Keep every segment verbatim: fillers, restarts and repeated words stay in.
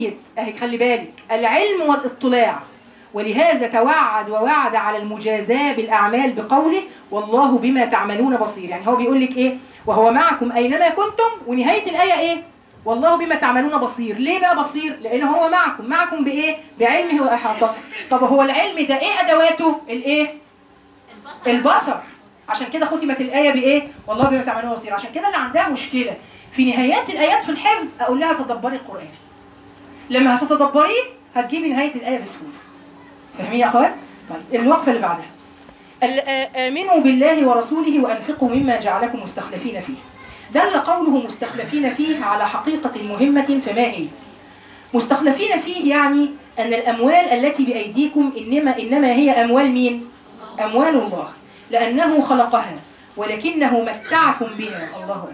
اهي خلي بالك، العلم والاطلاع، ولهذا توعد ووعد على المجازاة بالأعمال بقوله والله بما تعملون بصير. يعني هو بيقول لك ايه؟ وهو معكم أينما كنتم، ونهاية الآية ايه؟ والله بما تعملون بصير. ليه بقى بصير؟ لأن هو معكم. معكم بإيه؟ بعلمه وإحاطته. طب هو العلم ده ايه أدواته؟ الايه؟ البصر. عشان كده ختمت الآية بإيه؟ والله بما تعملون بصير. عشان كده اللي عندها مشكلة في نهايات الآيات في الحفظ أقول لها تدبري القرآن. لما هتتدبريه هتجيبي نهاية الآية بسهولة. فاهمين يا أخوات؟ طيب الوقفة اللي بعدها. آمنوا بالله ورسوله وأنفقوا مما جعلكم مستخلفين فيه. دل قوله مستخلفين فيه على حقيقة مهمة، فما هي؟ مستخلفين فيه يعني أن الأموال التي بأيديكم إنما إنما هي أموال مين؟ أموال الله، لأنه خلقها ولكنه متعكم بها. الله أكبر.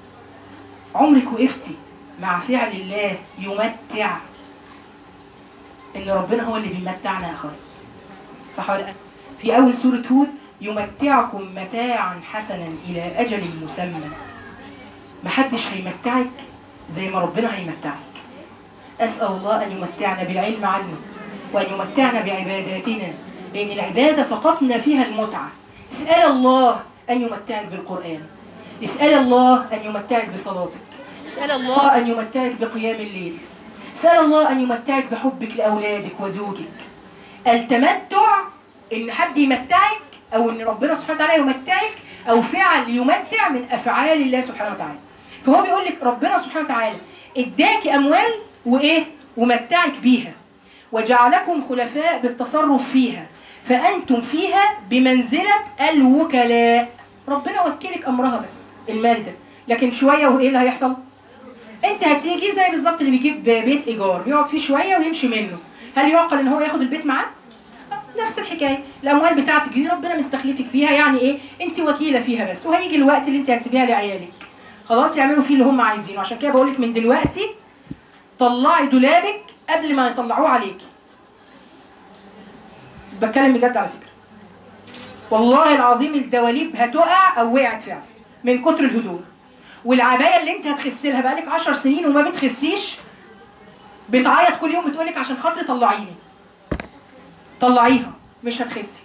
عمرك وقفتي مع فعل الله يمتع؟ إن ربنا هو اللي بيمتعنا يا أخوات، صح ولا لا؟ في أول سورة هود يمتعكم متاعا حسنا إلى أجل مسمى. محدش هيمتعك زي ما ربنا هيمتعك. أسأل الله أن يمتعنا بالعلم عنه وأن يمتعنا بعباداتنا، لأن العبادة فقطنا فيها المتعة. اسأل الله أن يمتعك بالقرآن، اسأل الله أن يمتعك بصلاتك، اسأل الله أن يمتعك بقيام الليل، اسأل الله أن يمتعك بحبك لأولادك وزوجك. التمتع إن حد يمتعك أو إن ربنا سبحانه وتعالى يمتعك أو فعل يمتع من أفعال الله سبحانه وتعالى. فهو بيقول لك ربنا سبحانه وتعالى إداك أموال وإيه؟ ومتعك بيها، وجعلكم خلفاء بالتصرف فيها، فأنتم فيها بمنزلة الوكلاء. ربنا وكلك أمرها بس المال ده، لكن شوية وإيه اللي هيحصل؟ أنت هتيجي زي بالظبط اللي بيجيب بيت إيجار بيقعد فيه شوية ويمشي منه. هل يعقل إن هو ياخد البيت معاه؟ نفس الحكاية. الأموال بتاعتك دي ربنا مستخلفك فيها، يعني إيه؟ أنت وكيلة فيها بس، وهيجي الوقت اللي أنت هتسيبيها لعيالك خلاص يعملوا فيه اللي هم عايزينه. عشان كده بقولك من دلوقتي طلعي دولابك قبل ما يطلعوه عليكي. بتكلم بجد على فكرة، والله العظيم الدواليب هتقع أو وقعت فعلا من كتر الهدوم. والعباية اللي أنت هتخسلها بقالك عشر سنين وما بتخسيش، بتعيط كل يوم بتقولك عشان خاطري طلعيني. طلعيها مش هتخسي.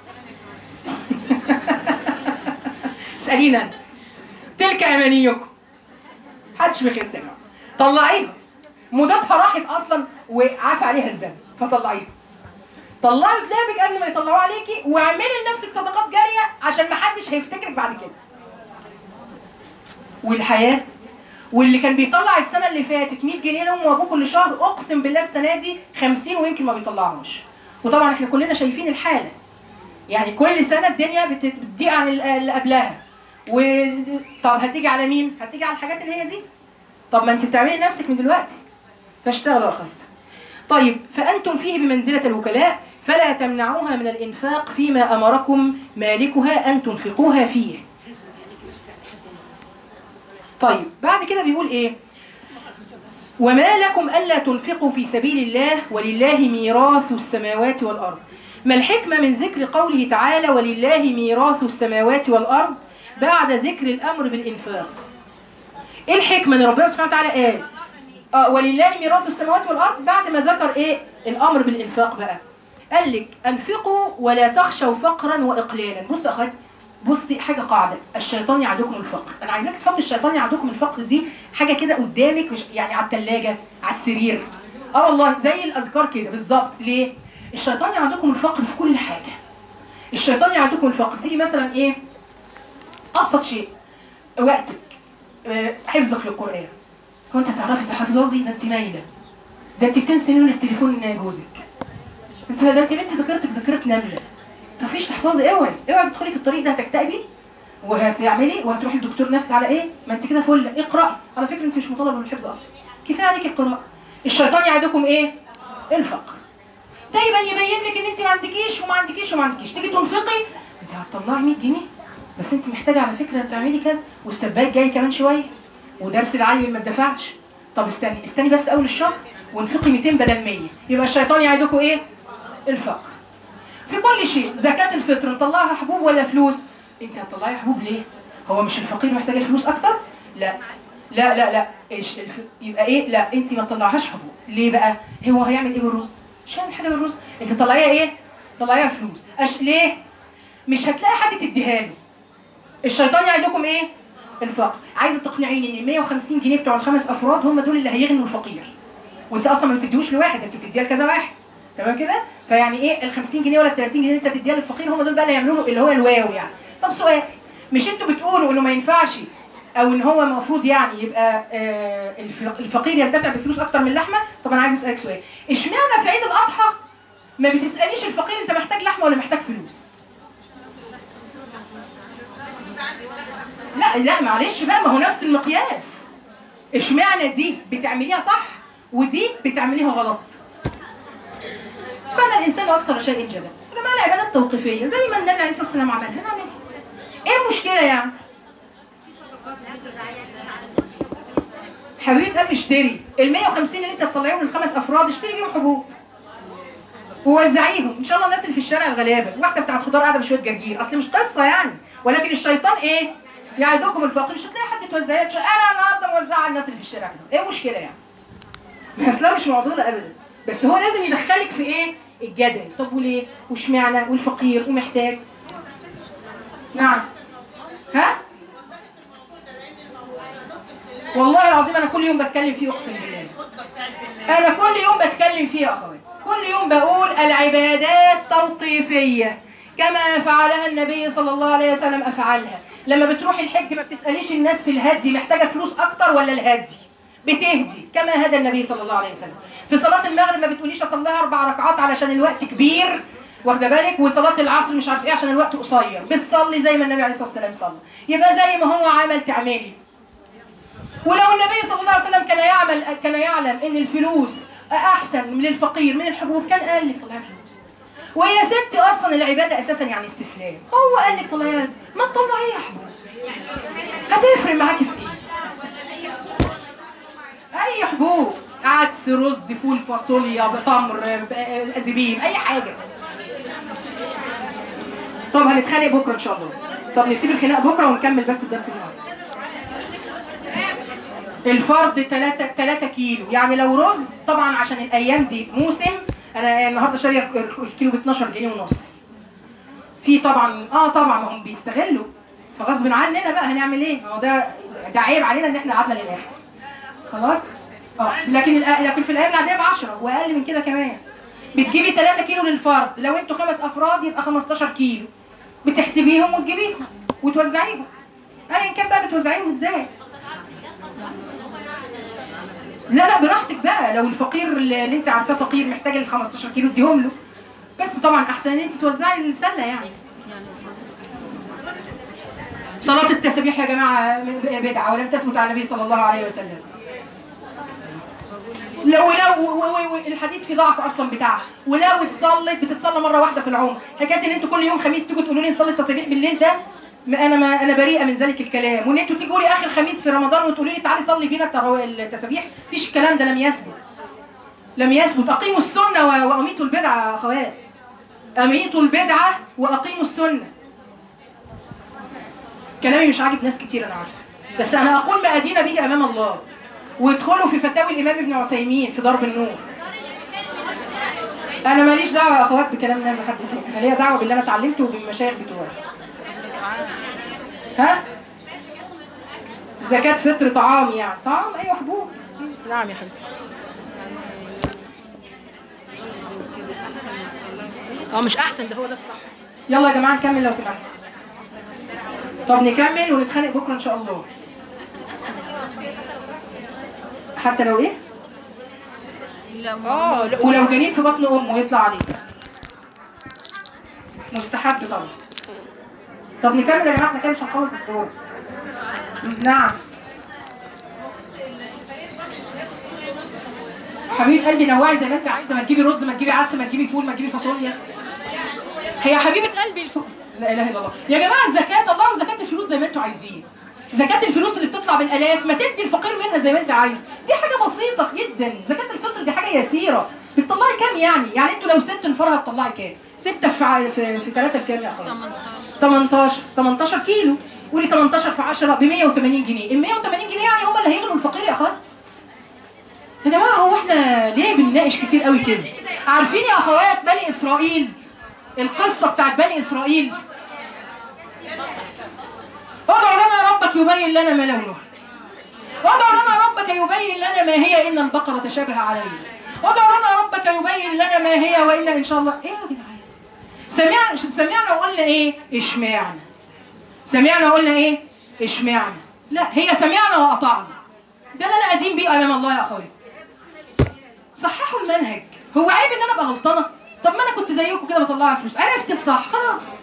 اسألينا تلك أمانيكم، محدش بيخس يا جماعة. طلعيها، مدتها راحت أصلا وعافى عليها الذنب، فطلعيها. طلعي دولابك قبل ما يطلعوه عليكي، واعملي لنفسك صدقات جارية عشان محدش هيفتكرك بعد كده. والحياة واللي كان بيطلع السنة اللي فاتت مية جنيه لأمه وأبوه كل شهر، أقسم بالله السنة دي خمسين ويمكن ما بيطلعهمش. وطبعا احنا كلنا شايفين الحالة، يعني كل سنة الدنيا بتضيق عن اللي قبلها. و طب هتيجي على مين؟ هتيجي على الحاجات اللي هي دي. طب ما انت بتعملي لنفسك من دلوقتي، فاشتغلوا يا اخوات. طيب فأنتم فيه بمنزلة الوكلاء فلا تمنعوها من الإنفاق فيما أمركم مالكها أن تنفقوها فيه. طيب بعد كده بيقول إيه؟ وما لكم ألا تنفقوا في سبيل الله ولله ميراث السماوات والأرض. ما الحكمة من ذكر قوله تعالى ولله ميراث السماوات والأرض بعد ذكر الأمر بالإنفاق؟ إيه الحكمة إن ربنا سبحانه وتعالى قال آه ولله ميراث السماوات والأرض بعد ما ذكر إيه الأمر بالإنفاق بقى؟ قال لك أنفقوا ولا تخشوا فقرا وإقلالا. بص يا أخوات، بصي حاجة قاعدة، الشيطان يعدكم الفقر. أنا عايزاك تحط الشيطان يعدكم الفقر دي حاجة كده قدامك، مش يعني على الثلاجة على السرير. اه والله زي الأذكار كده بالظبط. ليه؟ الشيطان يعدكم الفقر في كل حاجة. الشيطان يعدكم الفقر. تيجي مثلا إيه؟ أبسط شيء، وقتك، حفظك للقرآن. كنت هتعرفي تحفظي؟ ده أنت مايلة، ده أنت بتنسي من التليفون جوزك، أنت ده أنت بنتي ذاكرتك ذاكرة نملة، مفيش تحفظي. اوعي اوعي تدخلي في الطريق ده، هتكتئبي وهتعملي وهتروحي لدكتور نفسي على ايه؟ ما انت كده فل. اقراي، على فكره انت مش مطالبه بالحفظ اصلا، كفايه عليك القراءه. الشيطان يعدكم ايه؟ الفقر. دايما يبين لك ان انت ما عندكيش وما عندكيش وما عندكيش. تيجي تنفقي انت هتطلعي مية جنيه بس انت محتاجه على فكره تعملي كذا، والسباك جاي كمان شويه، ودرس العلم ما اتدفعش. طب استني استني بس اول الشهر وانفقي ميتين بدل مية. يبقى الشيطان يعدكم ايه؟ الفقر. في كل شيء. زكاة الفطر نطلعها حبوب ولا فلوس؟ انت هتطلعي حبوب ليه؟ هو مش الفقير محتاج الفلوس اكتر؟ لا، لا لا لا إيش الف... يبقى ايه؟ لا انت ما تطلعهاش حبوب. ليه بقى؟ هو هيعمل ايه بالرز؟ مش هيعمل حاجه بالرز. انت طلعيها ايه؟ طلعيها فلوس. أش... ليه؟ مش هتلاقي حد تديها له. الشيطان يعدكم ايه؟ الفقر. عايزه تقنعيني ان ال مية وخمسين جنيه بتوع الخمس افراد هم دول اللي هيغنوا الفقير، وانت اصلا ما بتديهوش لواحد، انت بتديها لكذا واحد. تمام كده؟ فيعني ايه ال خمسين جنيه ولا ال ثلاثين جنيه اللي انت تديها للفقير هم دول بقى اللي هيعملوا له اللي هو الواو يعني. طب سؤال، مش انتوا بتقولوا انه ما ينفعش او ان هو المفروض يعني يبقى آه الفقير ينتفع بفلوس اكتر من اللحمه؟ طب انا عايز اسالك سؤال، اشمعنى في عيد الاضحى ما بتساليش الفقير انت محتاج لحمه ولا محتاج فلوس؟ لا لا معلش بقى، ما هو نفس المقياس. اشمعنى دي بتعمليها صح ودي بتعمليها غلط؟ كان الانسان اكثر شيء جدلا. يا جماعه العبادات توقيفيه زي ما النبي عليه الصلاه والسلام عملها نعملها. ايه المشكله يعني؟ حبيبه قلبي اشتري ال مية وخمسين اللي انت تطلعيهم للخمس افراد، اشتري بيهم حبوب ووزعيهم ان شاء الله. الناس اللي في الشارع الغلابه، واحده بتاعت خضار قاعده بشويه جرجير، اصل مش قصه يعني، ولكن الشيطان ايه؟ يعدكم الفقر. مش هتلاقي حد توزعيه. انا النهارده موزعه على الناس اللي في الشارع كده، ايه المشكله يعني؟ اصلا مش معضله ابدا، بس هو لازم يدخلك في ايه؟ الجدل. طب وليه؟ واشمعنى؟ والفقير ومحتاج. نعم. ها؟ والله العظيم انا كل يوم بتكلم فيه، اقسم بالله انا كل يوم بتكلم فيه يا اخوات. كل يوم بقول العبادات توقيفيه كما فعلها النبي صلى الله عليه وسلم افعلها. لما بتروحي الحج ما بتساليش الناس في الهدي محتاجه فلوس اكتر ولا الهدي، بتهدي كما هدى النبي صلى الله عليه وسلم. في صلاه المغرب ما بتقوليش اصليها اربع ركعات علشان الوقت كبير، واخده بالك، وصلاه العصر مش عارف ايه عشان الوقت قصير. بتصلي زي ما النبي عليه الصلاه والسلام صلى، يبقى زي ما هو عمل تعملي. ولو النبي صلى الله عليه وسلم كان يعمل كان يعلم ان الفلوس احسن من الفقير من الحبوب كان قال لك طلعي فلوس. وهي ست اصلا العباده اساسا يعني استسلام، هو قال لك طلعي، ما تطلعيها حبوب هتفرق معاكي في ايه؟ اي حبوب، عدس، رز، فول، فاصوليا، تمر، زبيب، اي حاجه. طب هنتخانق بكره ان شاء الله. طب نسيب الخناق بكره ونكمل بس الدرس النهارده. الفرد ثلاثة كيلو، يعني لو رز طبعا عشان الايام دي موسم، انا النهارده شاريه الكيلو ب اتناشر جنيه ونص. في طبعا اه طبعا هم بيستغلوا، فغصب عننا بقى هنعمل ايه؟ ما هو ده ده عيب علينا ان احنا قعدنا للاخر. خلاص؟ اه لكن لكن في الايام العاديه ب عشرة واقل من كده كمان. بتجيبي ثلاثة كيلو للفرد، لو انتوا خمس افراد يبقى خمستاشر كيلو. بتحسبيهم وتجيبيهم وتوزعيهم. ايا كان بقى بتوزعيهم ازاي؟ لا لا براحتك بقى. لو الفقير اللي انت عارفاه فقير محتاج ال خمستاشر كيلو اديهم له، بس طبعا احسن ان انت توزعي السله يعني. صلاه التسبيح يا جماعه بدعه ولم تثبت عن النبي صلى الله عليه وسلم. لو لو الحديث في ضعف اصلا بتاعها. ولو اتصلت بتتصلى مره واحده في العمر. حكايه ان انتوا كل يوم خميس تيجوا تقولوا لي نصلي التسبيح بالليل، ده انا ما انا بريئه من ذلك الكلام. وان انتوا تيجوا لي اخر خميس في رمضان وتقولوا لي تعالي صلي بينا التسبيح، مفيش الكلام ده، لم يثبت. لم يثبت. اقيموا السنه واميتوا البدعه يا اخوات. اميتوا البدعه واقيموا السنه. كلامي مش عاجب ناس كتير انا عارفه، بس انا اقول ما ادين به امام الله. وادخلوا في فتاوي الامام ابن عثيمين في ضرب النور. انا ماليش دعوه يا اخوات بكلام الناس لحد فين، انا ليا دعوه باللي انا اتعلمته وبالمشايخ بتوعي. ها؟ زكاة فطر طعام يعني، طعام ايوه حبوب. نعم يا حبيبتي. اه مش احسن، ده هو ده الصح. يلا يا جماعه نكمل لو سمحتوا. طب نكمل ونتخانق بكره ان شاء الله. حتى لو ايه؟ اه ولو جنين في بطن امه يطلع عليه مستحب طبعا. طب نكمل يا جماعه، احنا كده مش هنخلص الصور. نعم حبيبه قلبي، نوعي زي ما انت عايزه، ما تجيبي رز، ما تجيبي عدس، ما تجيبي فول، ما تجيبي فاصوليا. هي حبيبه قلبي الف... لا اله الا الله يا جماعه. الزكاه طلعوا زكاه الفلوس زي ما انتوا عايزين. زكاه الفلوس اللي بتطلع بالالاف ما تدي الفقير منها زي ما انت عايز، دي حاجه بسيطه جدا. زكاه الفطر دي حاجه يسيره. بتطلعي كام يعني؟ يعني انتوا لو ست نفرها بتطلعي كام؟ ستة في في في ثلاثة بكام يا اخويا؟ تمنتاشر. تمنتاشر كيلو. قولي تمنتاشر في عشرة ب مية وتمانين جنيه، ال مية وتمانين جنيه يعني هم اللي هيغنوا الفقير يا اخوات. يا جماعه هو احنا ليه بنناقش كتير قوي كده؟ عارفين يا اخوات بني اسرائيل، القصه بتاعت بني اسرائيل، ادعوا لنا ربك يبين لنا ما لونه، ادعوا لنا ربك يبين لنا ما هي ان البقره تشابه علينا، ادعوا لنا ربك يبين لنا ما هي وانا ان شاء الله. ايه يا جدعان؟ سمعنا سمعنا وقلنا ايه؟ اشمعنا. سمعنا وقلنا ايه؟ اشمعنا. لا، هي سمعنا واطعنا. ده اللي انا قديم بيه امام الله يا اخوات. صححوا المنهج. هو عيب ان انا ابقى غلطانه؟ طب ما انا كنت زيكم كده بطلع فلوس، عرفت الصح خلاص.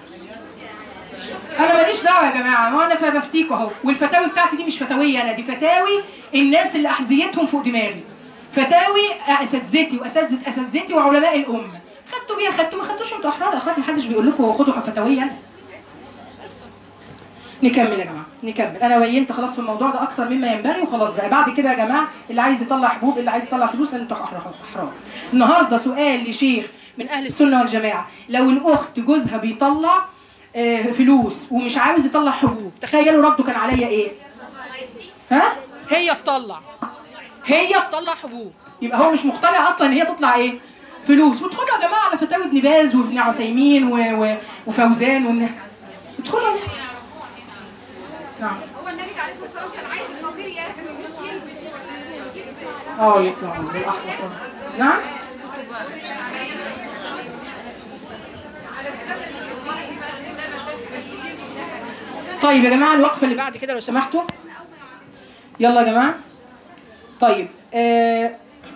انا ماليش دعوه يا جماعه، ما انا فبفتيكوا اهو، والفتاوي بتاعتي دي مش فتاويه انا، دي فتاوي الناس اللي احذيتهم فوق دماغي. فتاوي اساتذتي واساتذه اساتذتي وعلماء الامه. خدتوا بيها خدتوا، ما خدتوش انتوا احرار يا اخوات، ما حدش بيقول لكم خدوا فتاويه انا. بس نكمل يا جماعه، نكمل. انا بينت خلاص في الموضوع ده اكثر مما ينبغي وخلاص بقى. بعد كده يا جماعه اللي عايز يطلع حبوب، اللي عايز يطلع فلوس، انتوا احرار. النهارده سؤال لشيخ من اهل السنه والجماعه، لو الاخت جوزها بيطلع آه فلوس ومش عاوز يطلع حبوب، تخيلوا رده كان عليا ايه؟ ها؟ هي تطلع هي تطلع حبوب، يبقى هو مش مقتنع اصلا ان هي تطلع ايه؟ فلوس. وادخلوا يا جماعه على فتاوي ابن باز وابن عثيمين و... و... وفوزان والناس. ادخلوا. نعم. هو النبي عليه الصلاه والسلام كان عايز الفقير يركز مش يلبس. اه يطلع بالاحمر. نعم. طيب يا جماعه الوقفه اللي بعد كده لو سمحتوا. يلا يا جماعه. طيب آه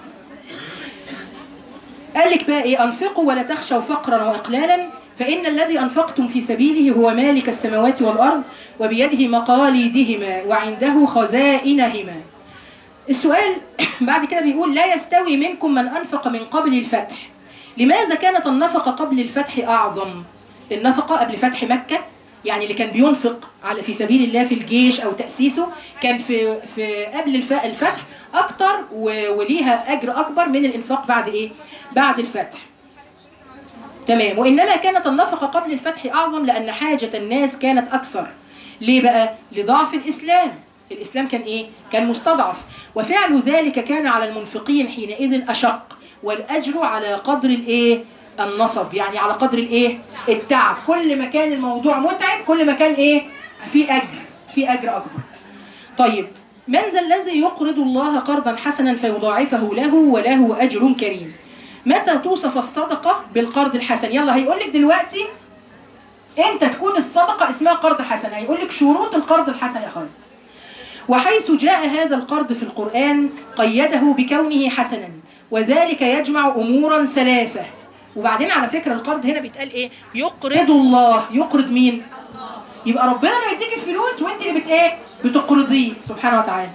قال لك بقى ايه؟ انفقوا ولا تخشوا فقرا واقلالا، فان الذي انفقتم في سبيله هو مالك السماوات والارض وبيده مقاليدهما وعنده خزائنهما. السؤال بعد كده بيقول لا يستوي منكم من انفق من قبل الفتح. لماذا كانت النفقه قبل الفتح اعظم؟ النفقه قبل فتح مكه، يعني اللي كان بينفق على في سبيل الله في الجيش او تاسيسه كان في في قبل الفتح اكتر وليها اجر اكبر من الانفاق بعد ايه؟ بعد الفتح. تمام. وانما كانت النفقه قبل الفتح اعظم لان حاجه الناس كانت اكثر. ليه بقى؟ لضعف الاسلام. الاسلام كان ايه؟ كان مستضعف، وفعل ذلك كان على المنفقين حينئذ اشق، والاجر على قدر الايه؟ النصب، يعني على قدر الايه؟ التعب. كل ما كان الموضوع متعب كل ما كان ايه؟ في اجر، في اجر اكبر. طيب من ذا الذي يقرض الله قرضا حسنا فيضاعفه له وله اجر كريم؟ متى توصف الصدقه بالقرض الحسن؟ يلا هيقول لك دلوقتي انت تكون الصدقه اسمها قرض حسن، هيقول لك شروط القرض الحسن يا خالد. وحيث جاء هذا القرض في القرآن قيده بكونه حسنا، وذلك يجمع امورا ثلاثه. وبعدين على فكره القرض هنا بيتقال ايه؟ يقرض الله. يقرض مين؟ يبقى ربنا اللي بيديك الفلوس وانت اللي بت ايه؟ بتقرضيه سبحانه وتعالى.